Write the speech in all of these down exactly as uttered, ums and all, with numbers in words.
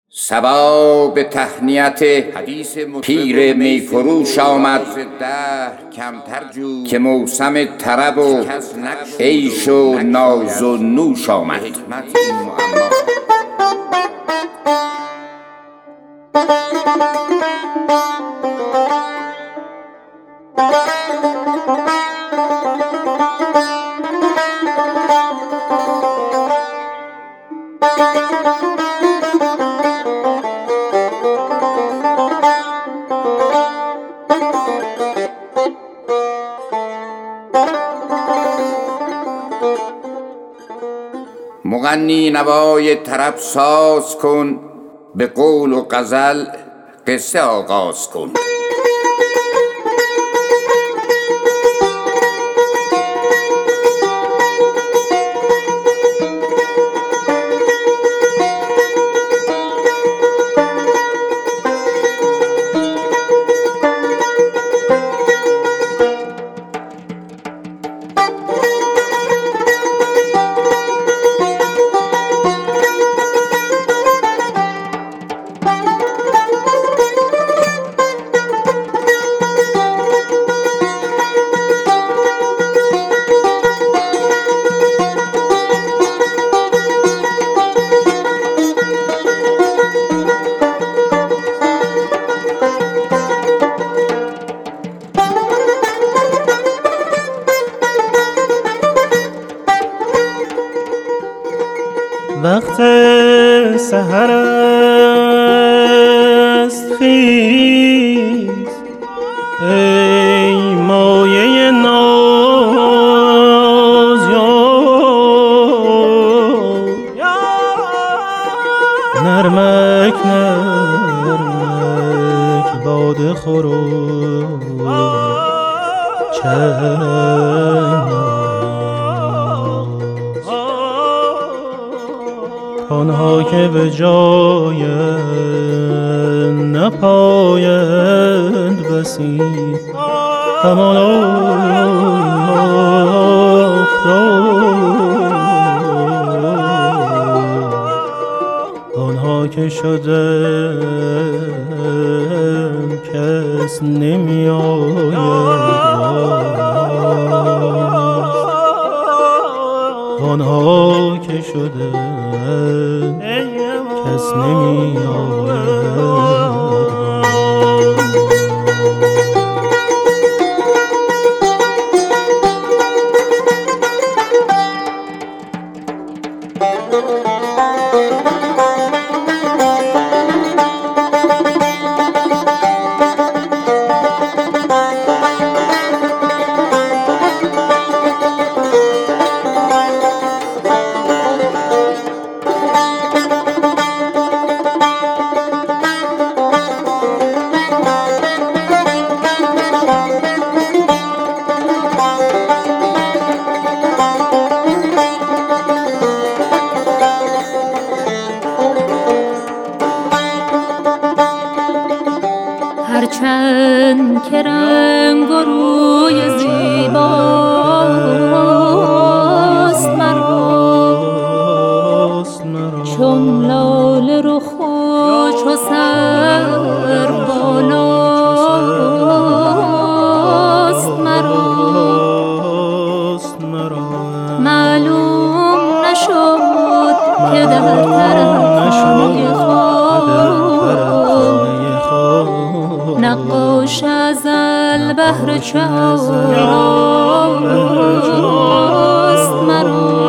صبا به تهنیت پیر می فروش آمد که موسم طرب و عیش و ناز و نوش آمد. مغنی نوای طرب ساز کن، به قول و غزل قصه آغاز کن. وقت سحر است، خیز ای مایه ناز، نرمک نرمک باده خور و چنگ آنها که به جای نپایند بسی، همان آفتاب آنها که شدند کس نمی آید، آنها که شدند کس نمی آید. هرچند که رنگ و روی زیباست مرا، چون لاله رخ و چو سرو بالاست مرا، معلوم نشد که در طرفای نقاش ازل بهر چه آراست مرا.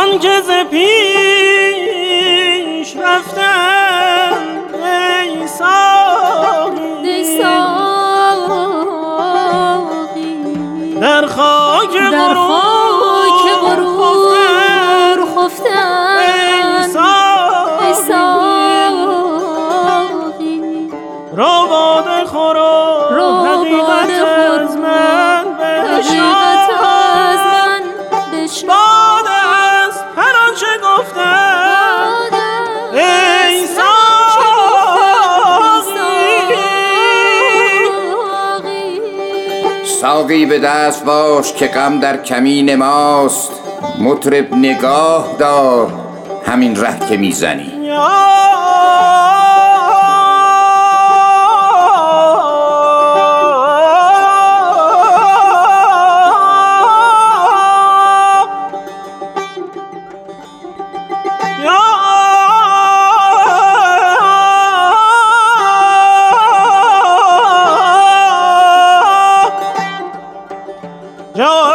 آن که ز پیش رفتم ای ساقی در خاک غرور خفتم ای ساقی رو باده خور و حقیقت از من بشنو باده است هر آنچه گفتم ای ساقی ساقی به دست باش که غم در کمین ماست مطرب نگاه دار همین ره که میزنی یا